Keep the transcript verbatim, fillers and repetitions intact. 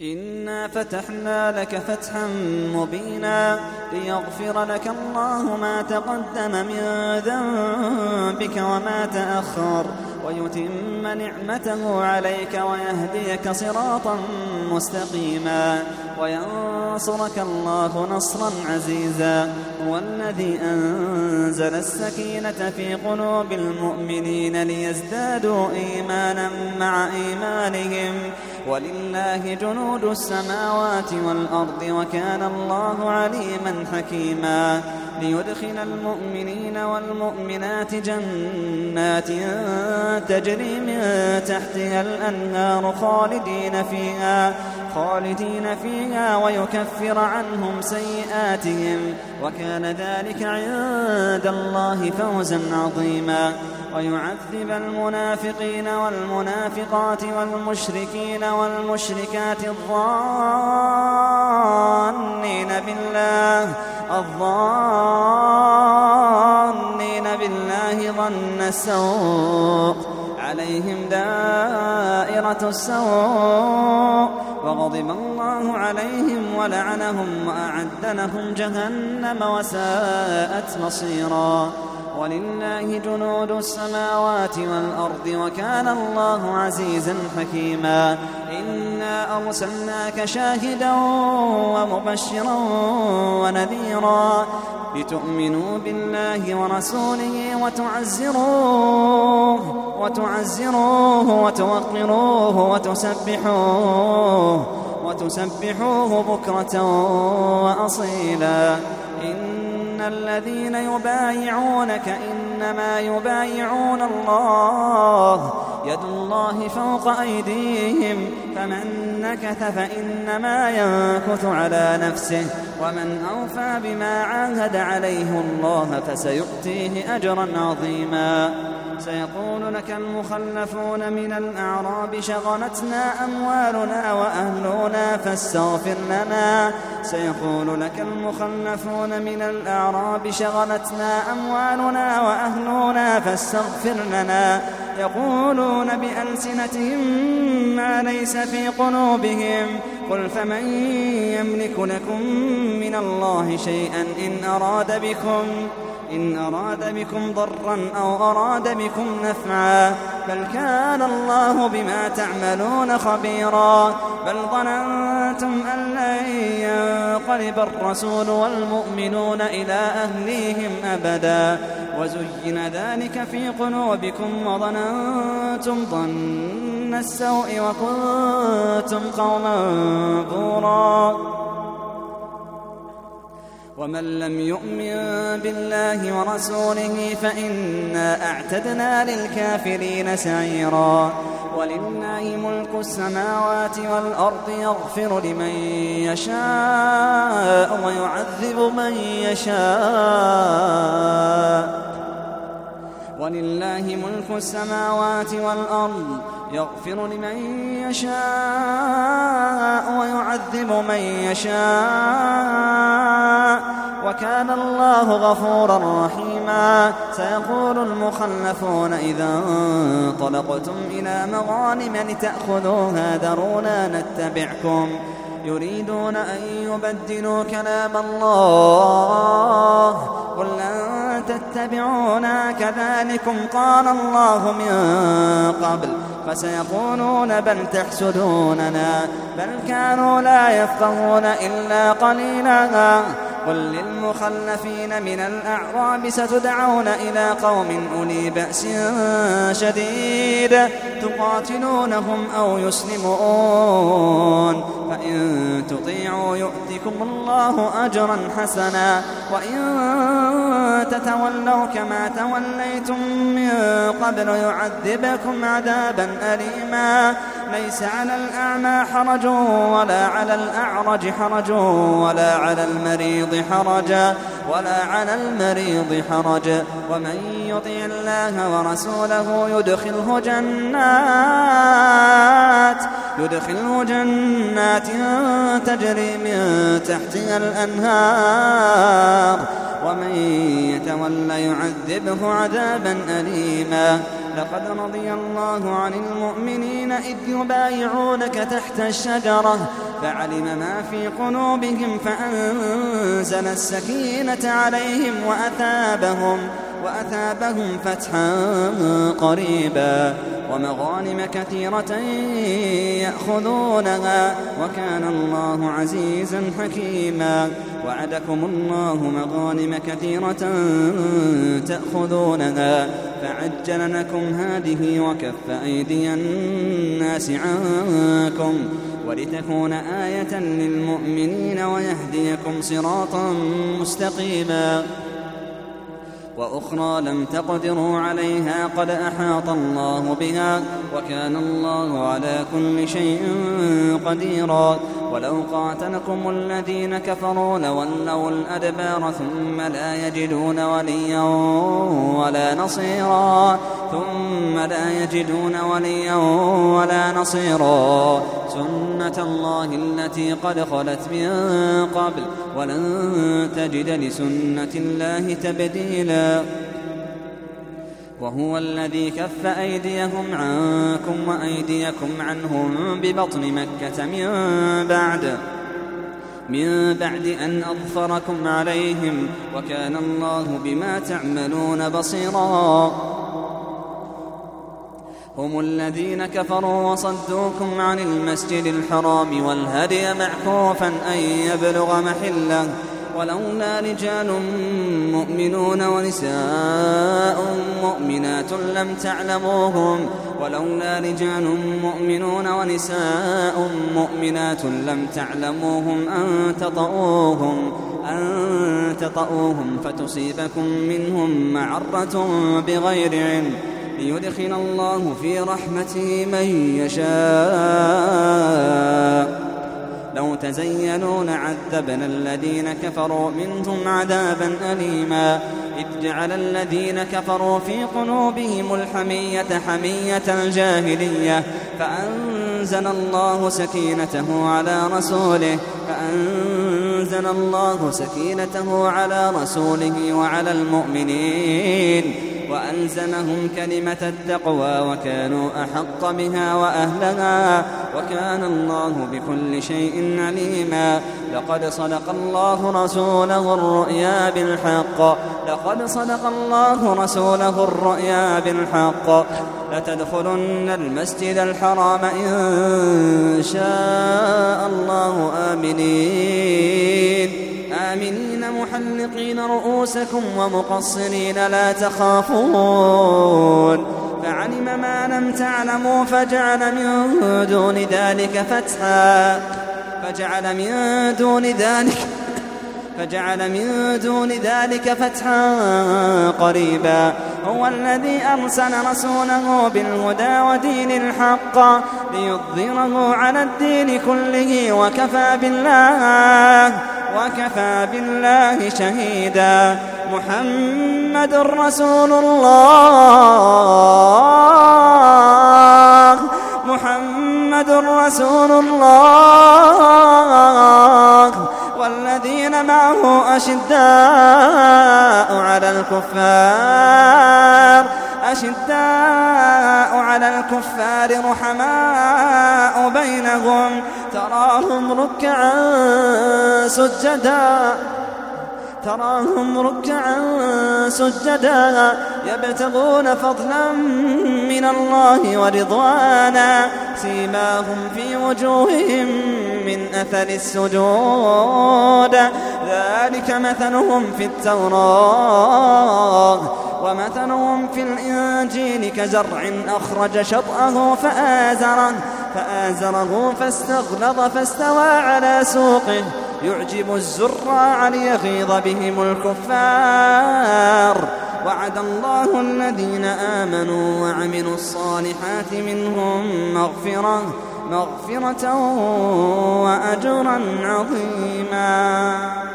إنا فتحنا لك فتحا مبينا ليغفر لك الله ما تقدم من ذنبك وما تأخر ويتم نعمته عليك ويهديك صراطا مستقيما وينصرك الله نصرا عزيزا. هو الذي أنزل السكينة في قلوب المؤمنين ليزدادوا إيمانا مع إيمانهم ولله جنود السماوات والأرض وكان الله عليما حكيما. ليدخل المؤمنين والمؤمنات جنات تجري من تحتها الأنهار خالدين فيها خالدين فيها ويكفر عنهم سيئاتهم وكان ذلك عند الله فوزا عظيما. ويعذب المنافقين والمنافقات والمشركين والمشركات الظانين بالله الظانين بالله ظن السوء عليهم دائرة السوء وغضب الله عليهم ولعنهم وأعد لهم جهنم وساءت مصيرا. ولله جنود السماوات والأرض وكان الله عزيزا حكيما. إنا أرسلناك شاهدا ومبشرا ونذيرا لتؤمنوا بالله ورسوله وتعزروه وتعزروه وتوقروه وتسبحوه وتسبحوه بكرة وأصيلا. إن الذين يبايعونك إنما يبايعون الله يد الله فوق أيديهم فمن نكث فإنما ينكث على نفسه ومن أوفى بما عاهد عليه الله فسيؤتيه أجرا عظيما. سيقول لك المخلفون من الأعراب شغلتنا أموالنا وأهلنا فاستغفر لنا سيقول لك المخلفون من الأعراب شغلتنا أموالنا وأهلنا فاستغفر لنا يقولون بألسنتهم ما ليس في قلوبهم قل فمن يملك لكم من الله شيئا إن أراد بكم إن أراد بكم ضرا أو أراد بكم نفعا بل كان الله بما تعملون خبيرا. بل ظننتم أن لن ينقلب الرسول والمؤمنون إلى أهليهم أبدا وزين ذلك في قلوبكم وظننتم ظن السوء وكنتم قوما بورا. ومن لم يؤمن بالله ورسوله فإنا أعتدنا للكافرين سعيرا. ولله ملك السماوات والأرض يغفر لمن يشاء ويعذب من يشاء. ولله ملك السماوات والأرض يغفر لمن يشاء ويعذب من يشاء وكان الله غفورا رحيما. سيقول المخلفون إذا انطلقتم إلى مغانم لتأخذوها ذرونا نتبعكم يريدون أن يبدلوا كلام الله قل لن تتبعونا كذلكم قال الله من قبل فسيقولون بل تحسدوننا بل كانوا لا يفقهون إلا قليلا. قل للمخلفين من الأعراب ستدعون إلى قوم أولي بأس شديد تقاتلونهم أو يسلمون فإن تطيعوا يؤتكم الله أجرا حسنا وإن تتولوا كما توليتم من قبل يعذبكم عذابا أليما. ليس على الأعمى حرج ولا على الأعرج حرج ولا على المريض حرج ولا على المريض حرج ومن يطع الله ورسوله يدخله جنات يدخله جنات تجري من تحتها الأنهار ومن يتولى يعذبه عذابا أليما. لقد رضي الله عن المؤمنين إذ يبايعونك تحت الشجرة فعلم ما في قلوبهم فأنزل السكينة عليهم وأثابهم وأثابهم فتحا قريبا ومغانم كثيرة يأخذونها وكان الله عزيزا حكيما. وعدكم الله مغانم كثيرة تأخذونها فعجل لكم هذه وكف أيدي الناس عنكم ولتكون آية للمؤمنين ويهديكم صراطا مستقيما. وأخرى لم تقدروا عليها قد أحاط الله بها وكان الله على كل شيء قديرا. ولو قاتلكم الذين كفروا لولوا الأدبار ثم لا يجدون وليا ولا نصيرا ثم لا يجدون وليا ولا نصيرا سنة الله التي قد خلت من قبل ولن تجد لسنة الله تبديلا. وهو الذي كف أيديهم عنكم وأيديكم عنهم ببطن مكة من بعد من بعد أن أظفركم عليهم وكان الله بما تعملون بصيرا. هم الذين كفروا وصدوكم عن المسجد الحرام والهدي معكوفا أن يبلغ محله ولولا رجال مؤمنون ونساء مؤمنات لم تعلموهم ولولا رجال مؤمنون ونساء مؤمنات لم تعلموهم أن تطؤوهم أن تطؤوهم فتصيبكم منهم معرة بغير علم ليدخل الله في رحمته من يشاء. لو تزينوا لعذبنا الذين كفروا منهم عذابا أليما. إذ جعل الذين كفروا في قلوبهم الحمية حمية الجاهلية فأنزل الله سكينته على رسوله فأنزل الله سكينته على رسوله وعلى المؤمنين وألزمهم كلمة التقوى وكانوا أحق بها وأهلها وكان الله بكل شيء عليما. لقد صدق الله رسوله الرؤيا بالحق لقد صدق الله رسوله الرؤيا بالحق لتدخلن المسجد الحرام إن شاء الله آمنين آمنين محلقين رؤوسكم ومقصرين لا تخافون فعلم ما لم تعلموا فجعل من دون ذلك فتحا فجعل من دون ذلك فجعل من دون ذلك فتحا قريبا. هو الذي أرسل رسوله بالهدى ودين الحق ليظهره على الدين كله وكفى بالله وكفى بالله شهيدا. محمد رسول الله محمد رسول الله والذين معه أشداء على الكفار أشداء على الكفار رحماء بينهم تراهم ركعا سجدا تراهم ركعا سجدا يبتغون فضلا من الله ورضوانا سيماهم في وجوههم من أثر السجود ذلك مثلهم في التوراة ومثلهم في الإنجيل كزرع أخرج شطأه فآزره فآزره فاستغلظ فاستوى على سوقه يعجب الزراع ليغيظ بهم الكفار. وعد الله الذين آمنوا وعملوا الصالحات منهم مغفرة مغفرة وأجرا عظيما.